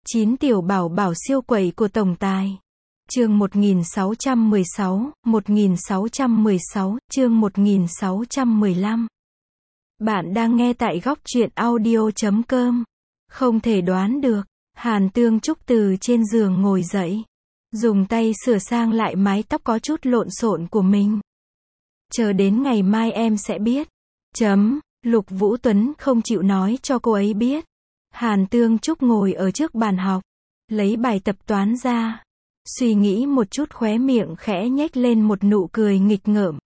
9 tiểu bảo bảo siêu quẩy của tổng tài. Chương 1616, 1616, chương 1615. Bạn đang nghe tại góc truyện audio.com. Không thể đoán được, Hàn Tương Trúc từ trên giường ngồi dậy, dùng tay sửa sang lại mái tóc có chút lộn xộn của mình. Chờ đến ngày mai em sẽ biết. Lục Vũ Tuấn không chịu nói cho cô ấy biết. Hàn Tương Trúc ngồi ở trước bàn học, lấy bài tập toán ra, suy nghĩ một chút, khóe miệng khẽ nhếch lên một nụ cười nghịch ngợm.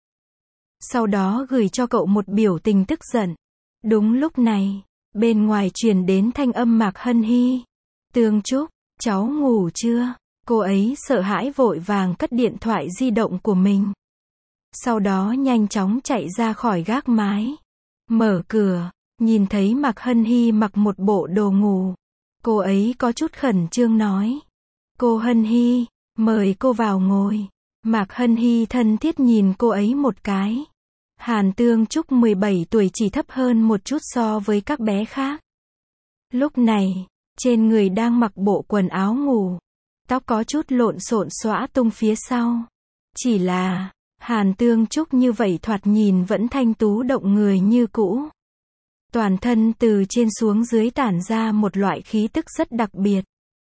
Sau đó gửi cho cậu một biểu tình tức giận. Đúng lúc này, bên ngoài truyền đến thanh âm Mạc Hân Hy. Tương Trúc, cháu ngủ chưa? Cô ấy sợ hãi vội vàng cất điện thoại di động của mình. Sau đó nhanh chóng chạy ra khỏi gác mái. Mở cửa, nhìn thấy Mạc Hân Hy mặc một bộ đồ ngủ. Cô ấy có chút khẩn trương nói. Cô Hân Hy, mời cô vào ngồi. Mạc Hân Hy thân thiết nhìn cô ấy một cái. Hàn Tương Trúc 17 tuổi, chỉ thấp hơn một chút so với các bé khác. Lúc này, trên người đang mặc bộ quần áo ngủ. Tóc có chút lộn xộn xõa tung phía sau. Chỉ là, Hàn Tương Trúc như vậy thoạt nhìn vẫn thanh tú động người như cũ. Toàn thân từ trên xuống dưới tản ra một loại khí tức rất đặc biệt.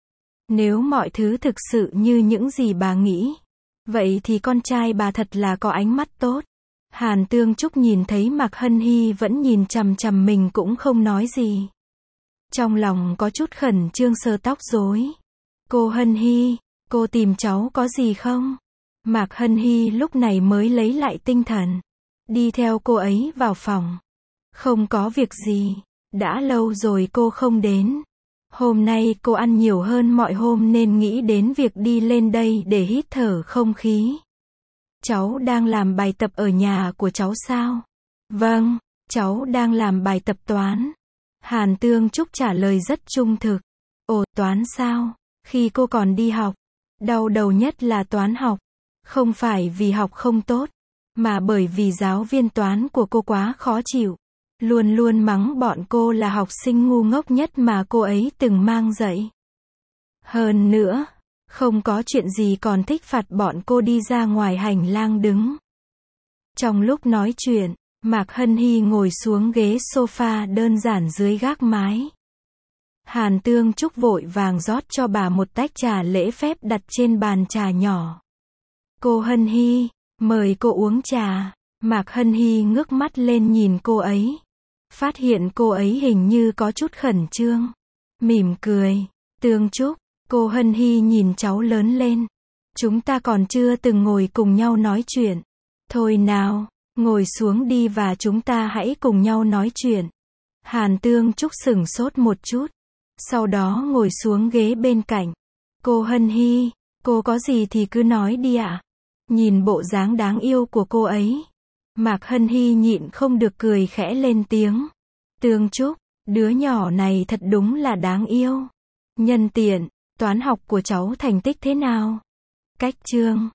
Nếu mọi thứ thực sự như những gì bà nghĩ, vậy thì con trai bà thật là có ánh mắt tốt. Hàn Tương Trúc nhìn thấy Mạc Hân Hy vẫn nhìn chằm chằm mình cũng không nói gì. Trong lòng có chút khẩn trương sờ tóc rối. Cô Hân Hy, cô tìm cháu có gì không? Mạc Hân Hy lúc này mới lấy lại tinh thần, đi theo cô ấy vào phòng. Không có việc gì, đã lâu rồi cô không đến. Hôm nay cô ăn nhiều hơn mọi hôm nên nghĩ đến việc đi lên đây để hít thở không khí. Cháu đang làm bài tập ở nhà của cháu sao? Vâng, cháu đang làm bài tập toán. Hàn Tương Trúc trả lời rất trung thực. Ồ, toán sao? Khi cô còn đi học, đau đầu nhất là toán học. Không phải vì học không tốt, mà bởi vì giáo viên toán của cô quá khó chịu. Luôn luôn mắng bọn cô là học sinh ngu ngốc nhất mà cô ấy từng mang dạy. Hơn nữa, không có chuyện gì còn thích phạt bọn cô đi ra ngoài hành lang đứng. Trong lúc nói chuyện, Mạc Hân Hy ngồi xuống ghế sofa đơn giản dưới gác mái. Hàn Tương Trúc vội vàng rót cho bà một tách trà lễ phép đặt trên bàn trà nhỏ. Cô Hân Hy, mời cô uống trà. Mạc Hân Hy ngước mắt lên nhìn cô ấy. Phát hiện cô ấy hình như có chút khẩn trương. Mỉm cười. Tương Trúc, cô Hân Hy nhìn cháu lớn lên. Chúng ta còn chưa từng ngồi cùng nhau nói chuyện. Thôi nào, ngồi xuống đi và chúng ta hãy cùng nhau nói chuyện. Hàn Tương Trúc sửng sốt một chút. Sau đó ngồi xuống ghế bên cạnh. Cô Hân Hy, cô có gì thì cứ nói đi ạ. Nhìn bộ dáng đáng yêu của cô ấy, Mạc Hân Hy nhịn không được cười khẽ lên tiếng. Tương Trúc, đứa nhỏ này thật đúng là đáng yêu. Nhân tiện, toán học của cháu thành tích thế nào? Cách chương,